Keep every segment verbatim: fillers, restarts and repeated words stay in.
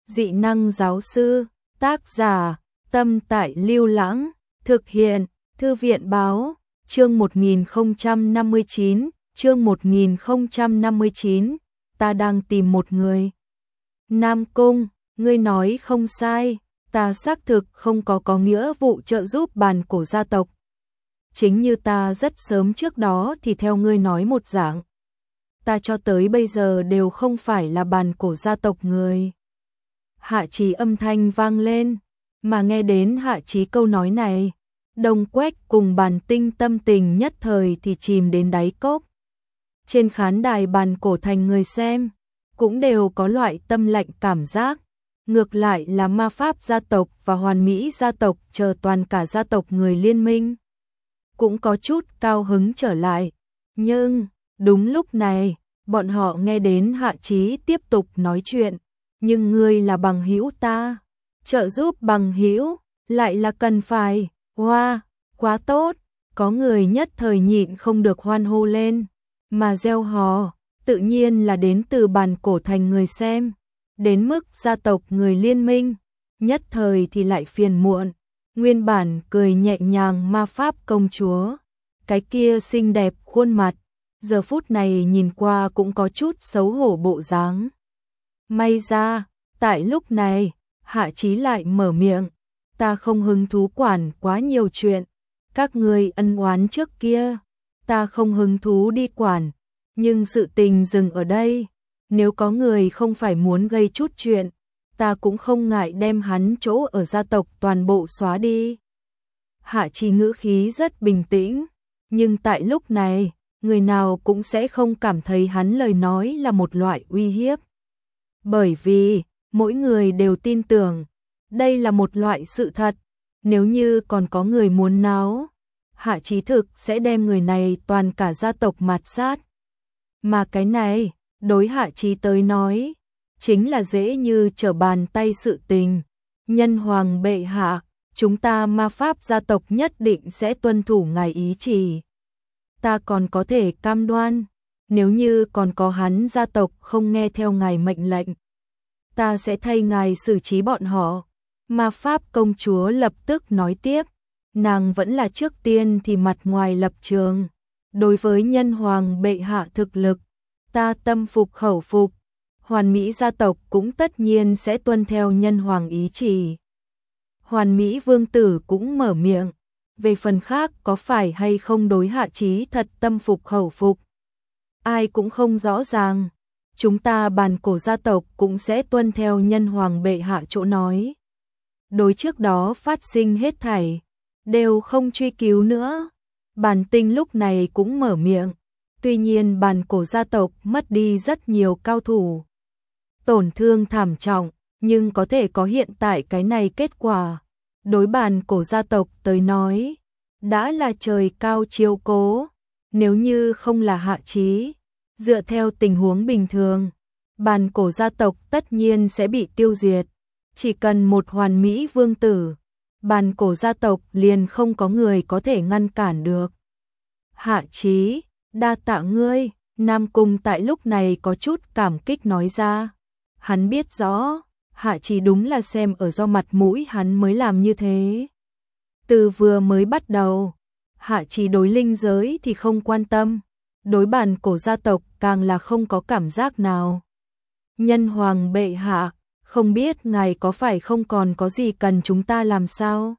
Dị năng giáo sư, tác giả, Tâm Tại Lưu Lãng, thực hiện, Thư viện báo, chương một nghìn không trăm năm mươi chín, chương một nghìn không trăm năm mươi chín, ta đang tìm một người. Nam Cung, ngươi nói không sai, ta xác thực không có có nghĩa vụ trợ giúp bàn cổ gia tộc. Chính như ta rất sớm trước đó thì theo ngươi nói một dạng. Ta cho tới bây giờ đều không phải là bàn cổ gia tộc người. Hạ Chí âm thanh vang lên, mà nghe đến Hạ Chí câu nói này, Đông Quách cùng Bàn Tinh tâm tình nhất thời thì chìm đến đáy cốc. Trên khán đài bàn cổ thành người xem, cũng đều có loại tâm lạnh cảm giác. Ngược lại là Ma Pháp gia tộc và Hoàn Mỹ gia tộc chờ toàn cả gia tộc người liên minh. Cũng có chút cao hứng trở lại. Nhưng, đúng lúc này, bọn họ nghe đến Hạ Chí tiếp tục nói chuyện. Nhưng ngươi là bằng hữu ta, trợ giúp bằng hữu, lại là cần phải, hoa, wow, quá tốt, có người nhất thời nhịn không được hoan hô lên, mà reo hò, tự nhiên là đến từ bàn cổ thành người xem, đến mức gia tộc người liên minh, nhất thời thì lại phiền muộn, nguyên bản cười nhẹ nhàng Ma Pháp công chúa, cái kia xinh đẹp khuôn mặt, giờ phút này nhìn qua cũng có chút xấu hổ bộ dáng. May ra, tại lúc này, Hạ Chí lại mở miệng, ta không hứng thú quản quá nhiều chuyện, các ngươi ân oán trước kia, ta không hứng thú đi quản, nhưng sự tình dừng ở đây, nếu có người không phải muốn gây chút chuyện, ta cũng không ngại đem hắn chỗ ở gia tộc toàn bộ xóa đi. Hạ Chí ngữ khí rất bình tĩnh, nhưng tại lúc này, người nào cũng sẽ không cảm thấy hắn lời nói là một loại uy hiếp. Bởi vì, mỗi người đều tin tưởng, đây là một loại sự thật, nếu như còn có người muốn náo, Hạ Chí thực sẽ đem người này toàn cả gia tộc mạt sát. Mà cái này, đối Hạ Chí tới nói, chính là dễ như trở bàn tay sự tình. Nhân hoàng bệ hạ, chúng ta Ma Pháp gia tộc nhất định sẽ tuân thủ ngài ý chỉ. Ta còn có thể cam đoan, nếu như còn có hắn gia tộc không nghe theo ngài mệnh lệnh, ta sẽ thay ngài xử trí bọn họ. Ma Pháp công chúa lập tức nói tiếp, nàng vẫn là trước tiên thì mặt ngoài lập trường. Đối với nhân hoàng bệ hạ thực lực, ta tâm phục khẩu phục, Hoàn Mỹ gia tộc cũng tất nhiên sẽ tuân theo nhân hoàng ý chỉ. Hoàn Mỹ vương tử cũng mở miệng, về phần khác có phải hay không đối Hạ Chí thật tâm phục khẩu phục, ai cũng không rõ ràng. Chúng ta bàn cổ gia tộc cũng sẽ tuân theo nhân hoàng bệ hạ chỗ nói. Đối trước đó phát sinh hết thảy, đều không truy cứu nữa. Bàn Tinh lúc này cũng mở miệng, tuy nhiên bàn cổ gia tộc mất đi rất nhiều cao thủ. Tổn thương thảm trọng, nhưng có thể có hiện tại cái này kết quả. Đối bàn cổ gia tộc tới nói, đã là trời cao chiếu cố, nếu như không là Hạ Chí. Dựa theo tình huống bình thường, bàn cổ gia tộc tất nhiên sẽ bị tiêu diệt. Chỉ cần một hoàn mỹ vương tử, bàn cổ gia tộc liền không có người có thể ngăn cản được. Hạ Chí, đa tạ ngươi, Nam Cung tại lúc này có chút cảm kích nói ra. Hắn biết rõ, Hạ Chí đúng là xem ở do mặt mũi hắn mới làm như thế. Từ vừa mới bắt đầu, Hạ Chí đối linh giới thì không quan tâm. Đối bàn cổ gia tộc càng là không có cảm giác nào. Nhân hoàng bệ hạ, không biết ngài có phải không còn có gì cần chúng ta làm sao?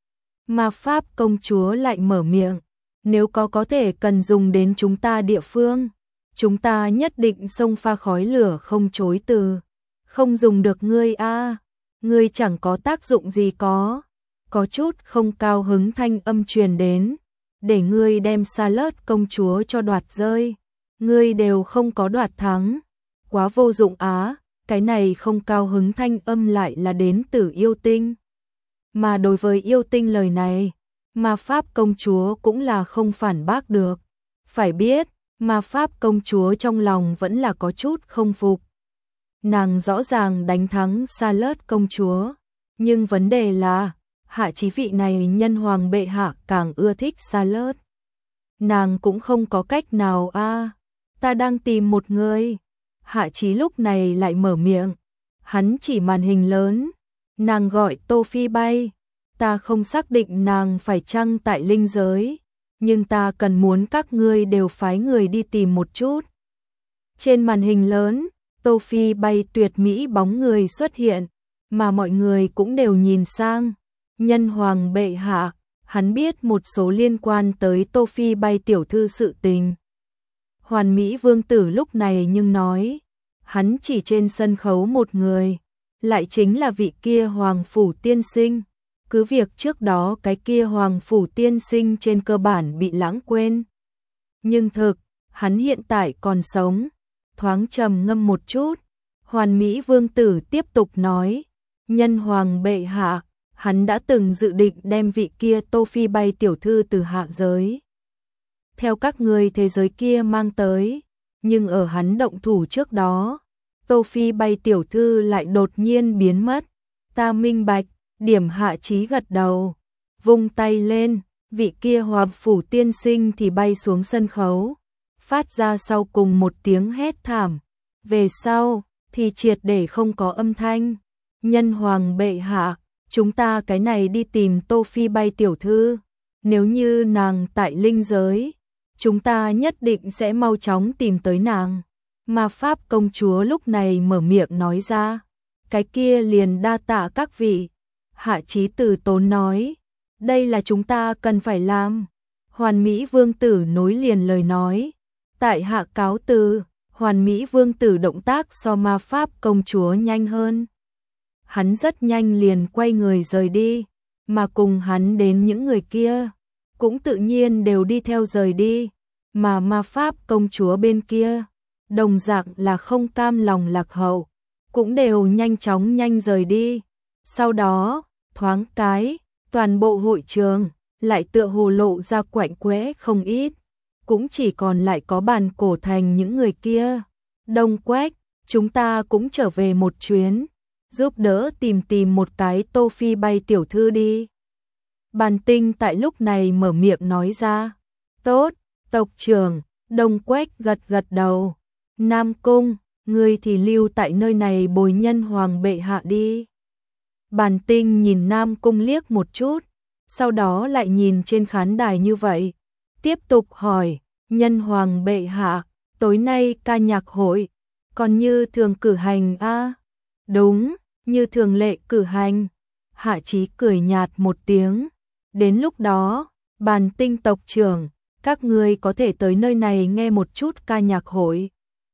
Ma Pháp công chúa lại mở miệng, nếu có có thể cần dùng đến chúng ta địa phương, chúng ta nhất định xông pha khói lửa không chối từ. Không dùng được ngươi a, à, ngươi chẳng có tác dụng gì có. Có chút không cao hứng thanh âm truyền đến. Để ngươi đem Charlotte công chúa cho đoạt rơi, ngươi đều không có đoạt thắng, quá vô dụng á. Cái này không cao hứng thanh âm lại là đến từ yêu tinh. Mà đối với yêu tinh lời này, Ma Pháp công chúa cũng là không phản bác được. Phải biết, Ma Pháp công chúa trong lòng vẫn là có chút không phục. Nàng rõ ràng đánh thắng Charlotte công chúa, nhưng vấn đề là Hạ Chí vị này nhân hoàng bệ hạ càng ưa thích Charlotte. Nàng cũng không có cách nào a, à, ta đang tìm một người. Hạ Chí lúc này lại mở miệng. Hắn chỉ màn hình lớn. Nàng gọi Tô Phi bay. Ta không xác định nàng phải chăng tại linh giới, nhưng ta cần muốn các ngươi đều phái người đi tìm một chút. Trên màn hình lớn, Tô Phi bay tuyệt mỹ bóng người xuất hiện, mà mọi người cũng đều nhìn sang. Nhân hoàng bệ hạ, hắn biết một số liên quan tới Tô Phi bay tiểu thư sự tình. Hoàn Mỹ vương tử lúc này nhưng nói, hắn chỉ trên sân khấu một người, lại chính là vị kia hoàng phủ tiên sinh. Cứ việc trước đó cái kia hoàng phủ tiên sinh trên cơ bản bị lãng quên. Nhưng thực, hắn hiện tại còn sống. Thoáng trầm ngâm một chút, Hoàn Mỹ vương tử tiếp tục nói, nhân hoàng bệ hạ, hắn đã từng dự định đem vị kia Tô Phi bay tiểu thư từ hạ giới theo các người thế giới kia mang tới, nhưng ở hắn động thủ trước đó, Tô Phi bay tiểu thư lại đột nhiên biến mất. Ta minh bạch. Điểm Hạ Chí gật đầu, vung tay lên, vị kia hoàng phủ tiên sinh thì bay xuống sân khấu, phát ra sau cùng một tiếng hét thảm. Về sau, thì triệt để không có âm thanh. Nhân hoàng bệ hạ, chúng ta cái này đi tìm Tô Phi bay tiểu thư. Nếu như nàng tại linh giới, chúng ta nhất định sẽ mau chóng tìm tới nàng. Ma Pháp công chúa lúc này mở miệng nói ra, cái kia liền đa tạ các vị. Hạ Chí từ tốn nói, đây là chúng ta cần phải làm. Hoàn Mỹ vương tử nối liền lời nói, tại hạ cáo từ. Hoàn Mỹ vương tử động tác so Ma Pháp công chúa nhanh hơn. Hắn rất nhanh liền quay người rời đi, mà cùng hắn đến những người kia, cũng tự nhiên đều đi theo rời đi, mà Ma Pháp công chúa bên kia, đồng dạng là không cam lòng lạc hậu, cũng đều nhanh chóng nhanh rời đi. Sau đó, thoáng cái, toàn bộ hội trường lại tựa hồ lộ ra quạnh quẽ không ít, cũng chỉ còn lại có Bàn Cổ Thành những người kia. Đông Quách, chúng ta cũng trở về một chuyến, giúp đỡ tìm tìm một cái Tô Phi bay tiểu thư đi. Bàn Tinh tại lúc này mở miệng nói ra, tốt, tộc trưởng. Đông Quách gật gật đầu. Nam Cung, ngươi thì lưu tại nơi này bồi nhân hoàng bệ hạ đi. Bàn Tinh nhìn Nam Cung liếc một chút, sau đó lại nhìn trên khán đài như vậy, tiếp tục hỏi, nhân hoàng bệ hạ, tối nay ca nhạc hội, còn như thường cử hành a? À? Đúng, như thường lệ cử hành. Hạ Chí cười nhạt một tiếng, đến lúc đó, Bàn Tinh tộc trưởng, các ngươi có thể tới nơi này nghe một chút ca nhạc hội.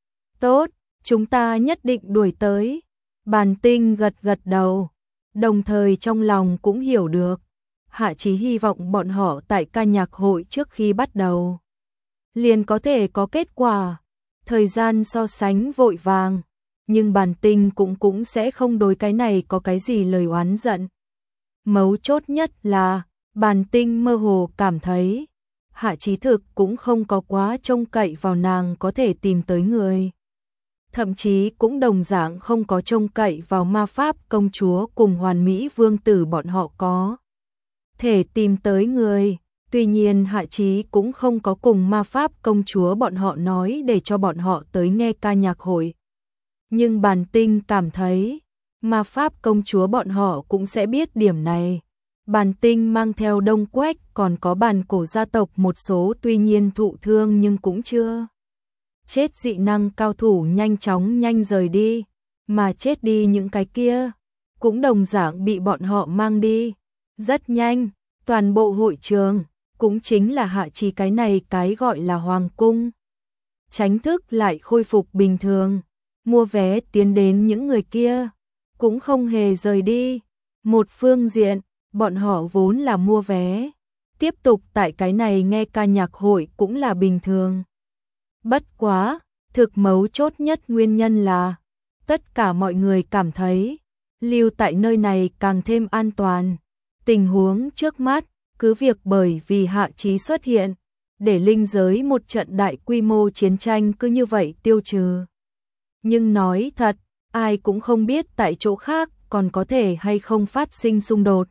Tốt, chúng ta nhất định đuổi tới. Bàn Tinh gật gật đầu, đồng thời trong lòng cũng hiểu được, Hạ Chí hy vọng bọn họ tại ca nhạc hội trước khi bắt đầu liền có thể có kết quả. Thời gian so sánh vội vàng, nhưng Bàn Tinh cũng cũng sẽ không đối cái này có cái gì lời oán giận. Mấu chốt nhất là, Bàn Tinh mơ hồ cảm thấy, Hạ Chí thực cũng không có quá trông cậy vào nàng có thể tìm tới người. Thậm chí cũng đồng dạng không có trông cậy vào Ma Pháp công chúa cùng Hoàn Mỹ vương tử bọn họ có thể tìm tới người. Tuy nhiên Hạ Chí cũng không có cùng Ma Pháp công chúa bọn họ nói để cho bọn họ tới nghe ca nhạc hội. Nhưng Bàn Tinh cảm thấy, Ma Pháp công chúa bọn họ cũng sẽ biết điểm này. Bàn Tinh mang theo Đông Quách còn có Bàn Cổ gia tộc một số tuy nhiên thụ thương nhưng cũng chưa chết dị năng cao thủ nhanh chóng nhanh rời đi, mà chết đi những cái kia, cũng đồng dạng bị bọn họ mang đi. Rất nhanh, toàn bộ hội trường, cũng chính là Hạ Chí cái này cái gọi là hoàng cung, chính thức lại khôi phục bình thường. Mua vé tiến đến những người kia, cũng không hề rời đi. Một phương diện, bọn họ vốn là mua vé, tiếp tục tại cái này nghe ca nhạc hội cũng là bình thường. Bất quá, thực mấu chốt nhất nguyên nhân là, tất cả mọi người cảm thấy, lưu tại nơi này càng thêm an toàn. Tình huống trước mắt, cứ việc bởi vì Hạ Chí xuất hiện, để linh giới một trận đại quy mô chiến tranh cứ như vậy tiêu trừ. Nhưng nói thật, ai cũng không biết tại chỗ khác còn có thể hay không phát sinh xung đột.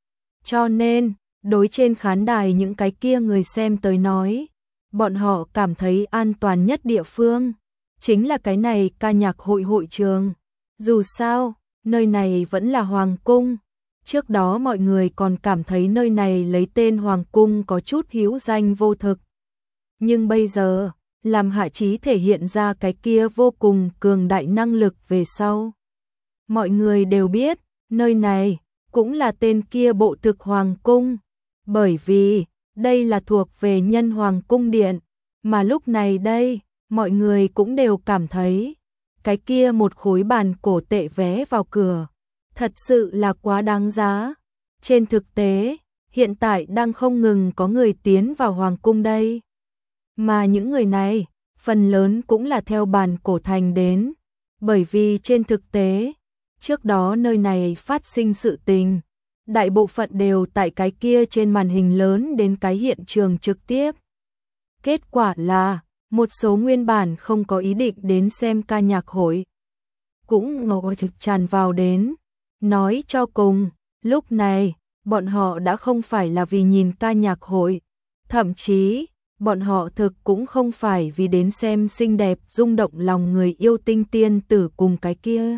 Cho nên, đối trên khán đài những cái kia người xem tới nói, bọn họ cảm thấy an toàn nhất địa phương chính là cái này ca nhạc hội hội trường. Dù sao, nơi này vẫn là Hoàng cung. Trước đó mọi người còn cảm thấy nơi này lấy tên Hoàng cung có chút hữu danh vô thực. Nhưng bây giờ, làm Hạ Chí thể hiện ra cái kia vô cùng cường đại năng lực về sau. Mọi người đều biết, nơi này cũng là tên kia bộ thực Hoàng cung. Bởi vì, đây là thuộc về nhân Hoàng cung điện. Mà lúc này đây, mọi người cũng đều cảm thấy, cái kia một khối bàn cổ tệ vé vào cửa, thật sự là quá đáng giá. Trên thực tế, hiện tại đang không ngừng có người tiến vào Hoàng cung đây. Mà những người này, phần lớn cũng là theo bàn cổ thành đến. Bởi vì trên thực tế, trước đó nơi này phát sinh sự tình, đại bộ phận đều tại cái kia trên màn hình lớn đến cái hiện trường trực tiếp. Kết quả là, một số nguyên bản không có ý định đến xem ca nhạc hội, cũng ngộ trực tràn vào đến. Nói cho cùng, lúc này, bọn họ đã không phải là vì nhìn ca nhạc hội, thậm chí, bọn họ thực cũng không phải vì đến xem xinh đẹp rung động lòng người yêu tinh tiên tử cùng cái kia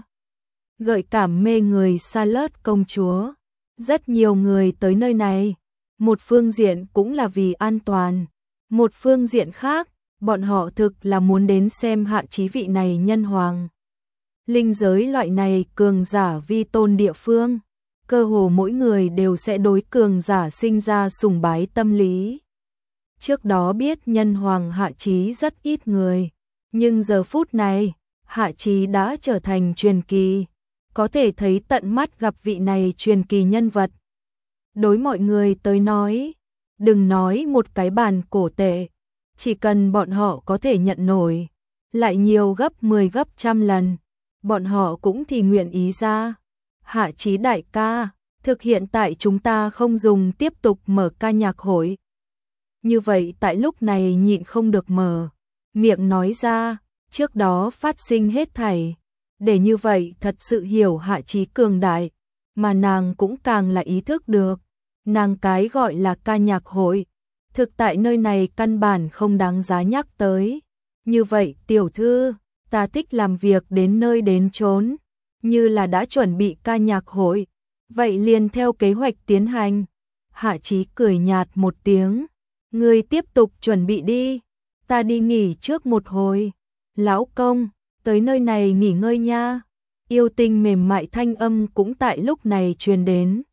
gợi cảm mê người Charlotte công chúa. Rất nhiều người tới nơi này, một phương diện cũng là vì an toàn, một phương diện khác, bọn họ thực là muốn đến xem Hạ Chí vị này nhân hoàng. Linh giới loại này cường giả vi tôn địa phương, cơ hồ mỗi người đều sẽ đối cường giả sinh ra sùng bái tâm lý. Trước đó biết nhân hoàng Hạ Chí rất ít người, nhưng giờ phút này, Hạ Chí đã trở thành truyền kỳ, có thể thấy tận mắt gặp vị này truyền kỳ nhân vật. Đối mọi người tới nói, đừng nói một cái bàn cổ tệ, chỉ cần bọn họ có thể nhận nổi, lại nhiều gấp mười gấp trăm lần, bọn họ cũng thì nguyện ý ra. Hạ Chí đại ca, thực hiện tại chúng ta không dùng tiếp tục mở ca nhạc hội. Như vậy tại lúc này nhịn không được mở miệng nói ra, trước đó phát sinh hết thảy, để như vậy thật sự hiểu Hạ Chí cường đại, mà nàng cũng càng là ý thức được, nàng cái gọi là ca nhạc hội, thực tại nơi này căn bản không đáng giá nhắc tới. Như vậy tiểu thư, ta thích làm việc đến nơi đến chốn, như là đã chuẩn bị ca nhạc hội, vậy liền theo kế hoạch tiến hành. Hạ Chí cười nhạt một tiếng, ngươi tiếp tục chuẩn bị đi, ta đi nghỉ trước một hồi. Lão công, tới nơi này nghỉ ngơi nha. Yêu tinh mềm mại thanh âm cũng tại lúc này truyền đến.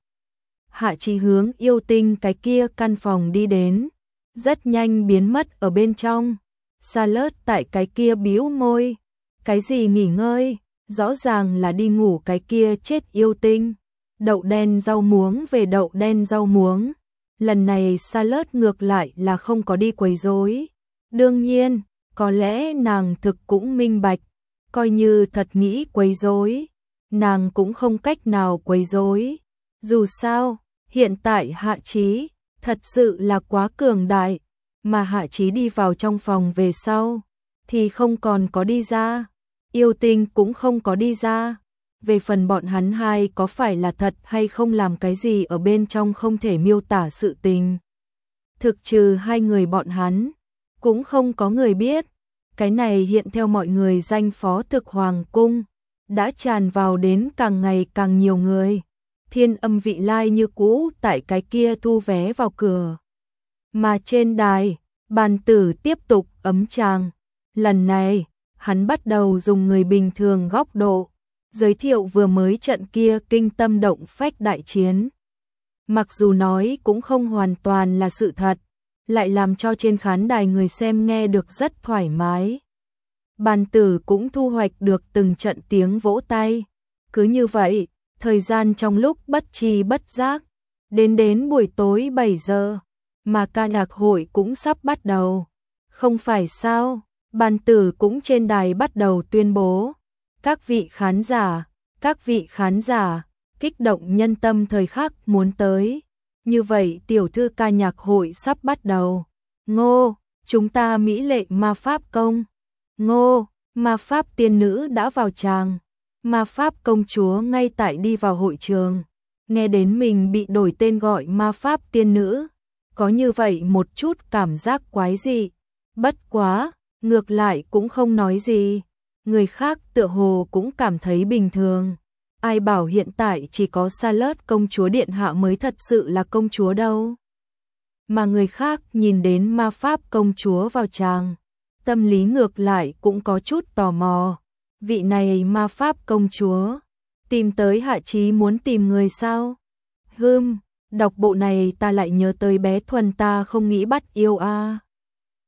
Hạ Chí hướng yêu tinh cái kia căn phòng đi đến, rất nhanh biến mất ở bên trong. Charlotte tại cái kia bĩu môi, cái gì nghỉ ngơi, rõ ràng là đi ngủ cái kia chết yêu tinh. Đậu đen rau muống về đậu đen rau muống. Lần này Charlotte ngược lại là không có đi quấy rối. Đương nhiên, có lẽ nàng thực cũng minh bạch, coi như thật nghĩ quấy rối, nàng cũng không cách nào quấy rối. Dù sao, hiện tại Hạ Chí thật sự là quá cường đại, mà Hạ Chí đi vào trong phòng về sau thì không còn có đi ra, yêu tinh cũng không có đi ra. Về phần bọn hắn hai có phải là thật hay không làm cái gì ở bên trong không thể miêu tả sự tình, thực trừ hai người bọn hắn, cũng không có người biết. Cái này hiện theo mọi người danh phó thực Hoàng cung, đã tràn vào đến càng ngày càng nhiều người. Thiên Âm Vị Lai như cũ tại cái kia thu vé vào cửa. Mà trên đài, bàn tử tiếp tục ấm tràng. Lần này, hắn bắt đầu dùng người bình thường góc độ, giới thiệu vừa mới trận kia kinh tâm động phách đại chiến. Mặc dù nói cũng không hoàn toàn là sự thật, lại làm cho trên khán đài người xem nghe được rất thoải mái. Bàn tử cũng thu hoạch được từng trận tiếng vỗ tay. Cứ như vậy, thời gian trong lúc bất tri bất giác, đến đến buổi tối bảy giờ, mà ca nhạc hội cũng sắp bắt đầu. Không phải sao, bàn tử cũng trên đài bắt đầu tuyên bố. Các vị khán giả, các vị khán giả, kích động nhân tâm thời khắc muốn tới. Như vậy tiểu thư ca nhạc hội sắp bắt đầu. Ngô, chúng ta mỹ lệ ma pháp công. Ngô, ma pháp tiên nữ đã vào tràng. Ma pháp công chúa ngay tại đi vào hội trường. Nghe đến mình bị đổi tên gọi ma pháp tiên nữ, có như vậy một chút cảm giác quái dị. Bất quá, ngược lại cũng không nói gì. người khác tựa hồ cũng cảm thấy bình thường. Ai bảo hiện tại chỉ có Charlotte công chúa điện hạ mới thật sự là công chúa đâu. Mà người khác nhìn đến ma pháp công chúa vào tràng, tâm lý ngược lại cũng có chút tò mò. Vị này ma pháp công chúa, tìm tới Hạ Chí muốn tìm người sao? Hừm, đọc bộ này ta lại nhớ tới bé Thuần ta không nghĩ bắt yêu a. À.